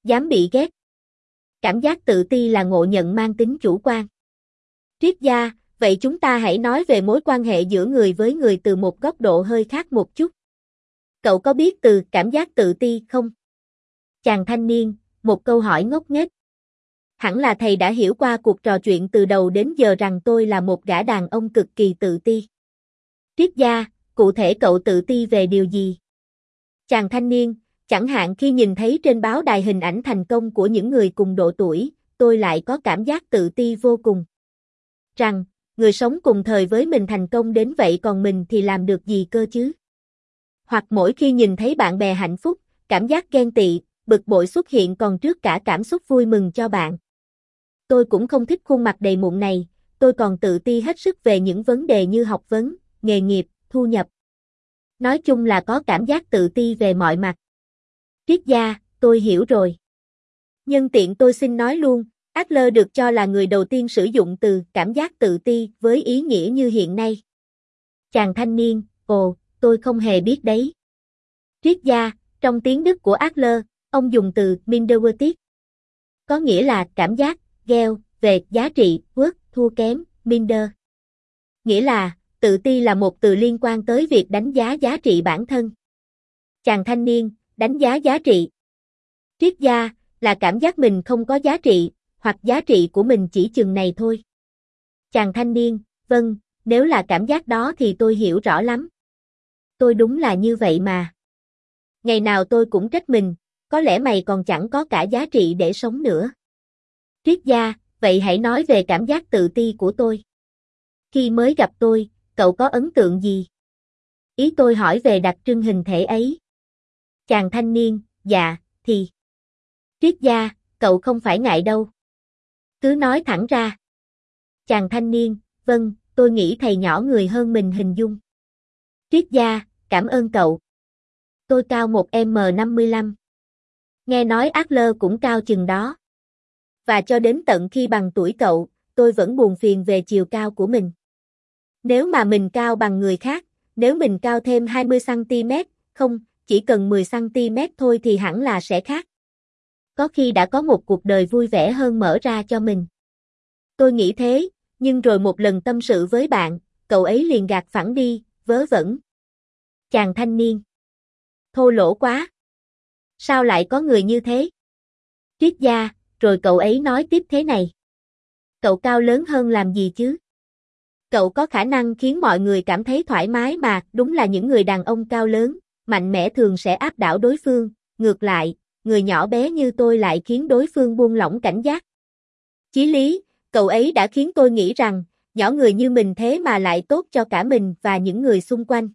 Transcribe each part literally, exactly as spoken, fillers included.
Dám bị ghét. Cảm giác tự ti là ngộ nhận mang tính chủ quan. Triết gia, vậy chúng ta hãy nói về mối quan hệ giữa người với người từ một góc độ hơi khác một chút. Cậu có biết từ cảm giác tự ti không? Chàng thanh niên, một câu hỏi ngốc nghếch. Hẳn là thầy đã hiểu qua cuộc trò chuyện từ đầu đến giờ rằng tôi là một gã đàn ông cực kỳ tự ti. Triết gia, cụ thể cậu tự ti về điều gì? Chàng thanh niên, chẳng hạn khi nhìn thấy trên báo đài hình ảnh thành công của những người cùng độ tuổi, tôi lại có cảm giác tự ti vô cùng. Rằng, người sống cùng thời với mình thành công đến vậy còn mình thì làm được gì cơ chứ? Hoặc mỗi khi nhìn thấy bạn bè hạnh phúc, cảm giác ghen tị, bực bội xuất hiện còn trước cả cảm xúc vui mừng cho bạn. Tôi cũng không thích khuôn mặt đầy mụn này, tôi còn tự ti hết sức về những vấn đề như học vấn, nghề nghiệp, thu nhập. Nói chung là có cảm giác tự ti về mọi mặt. Triết gia, tôi hiểu rồi. Nhân tiện tôi xin nói luôn, Adler được cho là người đầu tiên sử dụng từ cảm giác tự ti với ý nghĩa như hiện nay. Chàng thanh niên, ồ, tôi không hề biết đấy. Triết gia, trong tiếng Đức của Adler, ông dùng từ minderwertig. Có nghĩa là cảm giác, gheo, về giá trị, worth, thua kém, minder. Nghĩa là, tự ti là một từ liên quan tới việc đánh giá giá trị bản thân. Chàng thanh niên, đánh giá giá trị. Triết gia, là cảm giác mình không có giá trị, hoặc giá trị của mình chỉ chừng này thôi. Chàng thanh niên, vâng, nếu là cảm giác đó thì tôi hiểu rõ lắm. Tôi đúng là như vậy mà. Ngày nào tôi cũng trách mình, có lẽ mày còn chẳng có cả giá trị để sống nữa. Triết gia, vậy hãy nói về cảm giác tự ti của tôi. Khi mới gặp tôi, cậu có ấn tượng gì? Ý tôi hỏi về đặc trưng hình thể ấy. Chàng thanh niên, dạ, thì. Triết gia, cậu không phải ngại đâu. Cứ nói thẳng ra. Chàng thanh niên, vâng, tôi nghĩ thầy nhỏ người hơn mình hình dung. Triết gia, cảm ơn cậu. Tôi cao một mét năm mươi lăm. Nghe nói Adler cũng cao chừng đó. Và cho đến tận khi bằng tuổi cậu, tôi vẫn buồn phiền về chiều cao của mình. Nếu mà mình cao bằng người khác, nếu mình cao thêm hai mươi xăng ti mét, không, chỉ cần mười xăng ti mét thôi thì hẳn là sẽ khác. Có khi đã có một cuộc đời vui vẻ hơn mở ra cho mình. Tôi nghĩ thế, nhưng rồi một lần tâm sự với bạn, cậu ấy liền gạt phẳng đi, vớ vẩn. Chàng thanh niên. Thô lỗ quá. Sao lại có người như thế? Triết gia, rồi cậu ấy nói tiếp thế này. Cậu cao lớn hơn làm gì chứ? Cậu có khả năng khiến mọi người cảm thấy thoải mái mà, đúng là những người đàn ông cao lớn, mạnh mẽ thường sẽ áp đảo đối phương, ngược lại, người nhỏ bé như tôi lại khiến đối phương buông lỏng cảnh giác. Chí lý, cậu ấy đã khiến tôi nghĩ rằng, nhỏ người như mình thế mà lại tốt cho cả mình và những người xung quanh.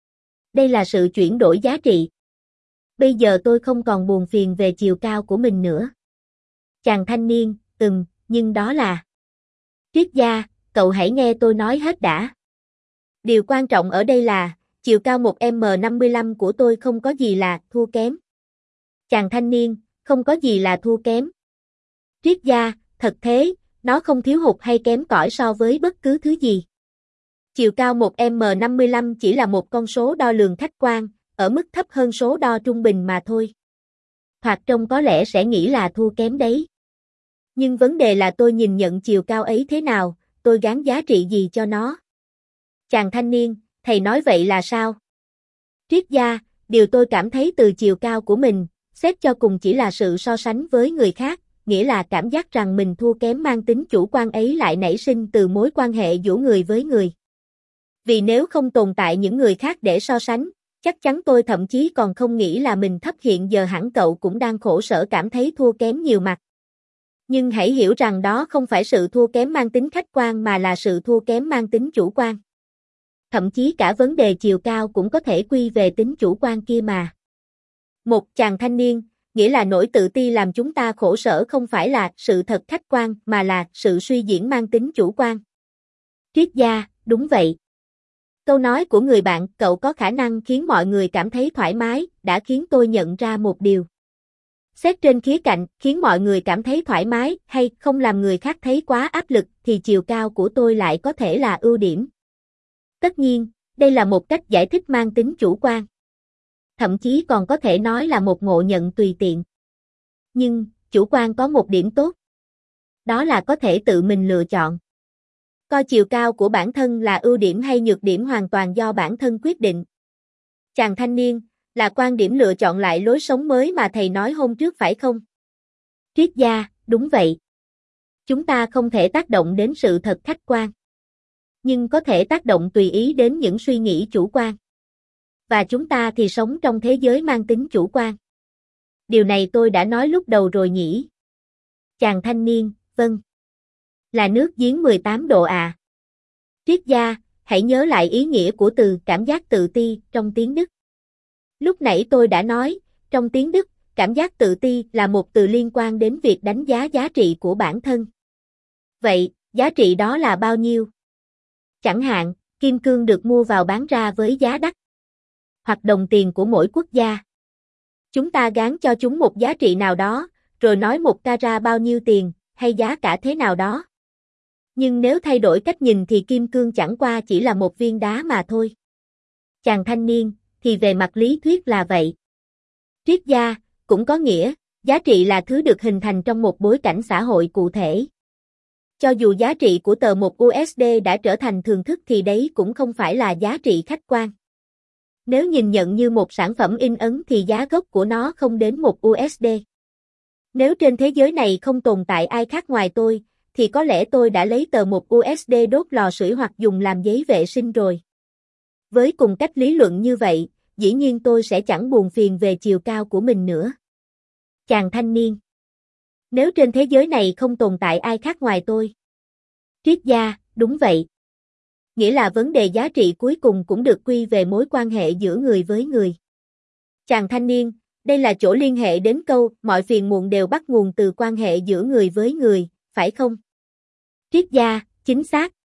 Đây là sự chuyển đổi giá trị. Bây giờ tôi không còn buồn phiền về chiều cao của mình nữa. Chàng thanh niên, ừm, nhưng đó là... Triết gia, cậu hãy nghe tôi nói hết đã. Điều quan trọng ở đây là, chiều cao một mét năm mươi lăm của tôi không có gì là thua kém. Chàng thanh niên, không có gì là thua kém. Triết gia, thật thế, nó không thiếu hụt hay kém cỏi so với bất cứ thứ gì. Chiều cao một mét năm mươi lăm chỉ là một con số đo lường khách quan, ở mức thấp hơn số đo trung bình mà thôi. Hoặc trông có lẽ sẽ nghĩ là thua kém đấy. Nhưng vấn đề là tôi nhìn nhận chiều cao ấy thế nào, tôi gán giá trị gì cho nó. Chàng thanh niên, thầy nói vậy là sao? Triết gia, điều tôi cảm thấy từ chiều cao của mình, xét cho cùng chỉ là sự so sánh với người khác, nghĩa là cảm giác rằng mình thua kém mang tính chủ quan ấy lại nảy sinh từ mối quan hệ giữa người với người. Vì nếu không tồn tại những người khác để so sánh, chắc chắn tôi thậm chí còn không nghĩ là mình thấp hiện giờ hẳn cậu cũng đang khổ sở cảm thấy thua kém nhiều mặt. Nhưng hãy hiểu rằng đó không phải sự thua kém mang tính khách quan mà là sự thua kém mang tính chủ quan. Thậm chí cả vấn đề chiều cao cũng có thể quy về tính chủ quan kia mà. Một chàng thanh niên, nghĩa là nỗi tự ti làm chúng ta khổ sở không phải là sự thật khách quan mà là sự suy diễn mang tính chủ quan. Triết gia, đúng vậy. Câu nói của người bạn, cậu có khả năng khiến mọi người cảm thấy thoải mái, đã khiến tôi nhận ra một điều. Xét trên khía cạnh, khiến mọi người cảm thấy thoải mái hay không làm người khác thấy quá áp lực thì chiều cao của tôi lại có thể là ưu điểm. Tất nhiên, đây là một cách giải thích mang tính chủ quan. Thậm chí còn có thể nói là một ngộ nhận tùy tiện. Nhưng, chủ quan có một điểm tốt. Đó là có thể tự mình lựa chọn. Coi chiều cao của bản thân là ưu điểm hay nhược điểm hoàn toàn do bản thân quyết định. Chàng thanh niên, là quan điểm lựa chọn lại lối sống mới mà thầy nói hôm trước phải không? Triết gia, đúng vậy. Chúng ta không thể tác động đến sự thật khách quan. Nhưng có thể tác động tùy ý đến những suy nghĩ chủ quan. Và chúng ta thì sống trong thế giới mang tính chủ quan. Điều này tôi đã nói lúc đầu rồi nhỉ? Chàng thanh niên, vâng. Là nước giếng mười tám độ à. Triết gia, hãy nhớ lại ý nghĩa của từ cảm giác tự ti trong tiếng Đức. Lúc nãy tôi đã nói, trong tiếng Đức, cảm giác tự ti là một từ liên quan đến việc đánh giá giá trị của bản thân. Vậy, giá trị đó là bao nhiêu? Chẳng hạn, kim cương được mua vào bán ra với giá đắt. Hoặc đồng tiền của mỗi quốc gia. Chúng ta gán cho chúng một giá trị nào đó, rồi nói một carat bao nhiêu tiền, hay giá cả thế nào đó. Nhưng nếu thay đổi cách nhìn thì kim cương chẳng qua chỉ là một viên đá mà thôi. Chàng thanh niên, thì về mặt lý thuyết là vậy. Triết gia, cũng có nghĩa, giá trị là thứ được hình thành trong một bối cảnh xã hội cụ thể. Cho dù giá trị của tờ một u ét đê đã trở thành thường thức thì đấy cũng không phải là giá trị khách quan. Nếu nhìn nhận như một sản phẩm in ấn thì giá gốc của nó không đến một u ét đê. Nếu trên thế giới này không tồn tại ai khác ngoài tôi, thì có lẽ tôi đã lấy tờ một u ét đê đốt lò sưởi hoặc dùng làm giấy vệ sinh rồi. Với cùng cách lý luận như vậy, dĩ nhiên tôi sẽ chẳng buồn phiền về chiều cao của mình nữa. Chàng thanh niên. Nếu trên thế giới này không tồn tại ai khác ngoài tôi. Triết gia, đúng vậy. Nghĩa là vấn đề giá trị cuối cùng cũng được quy về mối quan hệ giữa người với người. Chàng thanh niên, đây là chỗ liên hệ đến câu mọi phiền muộn đều bắt nguồn từ quan hệ giữa người với người, phải không? Triết gia, chính xác.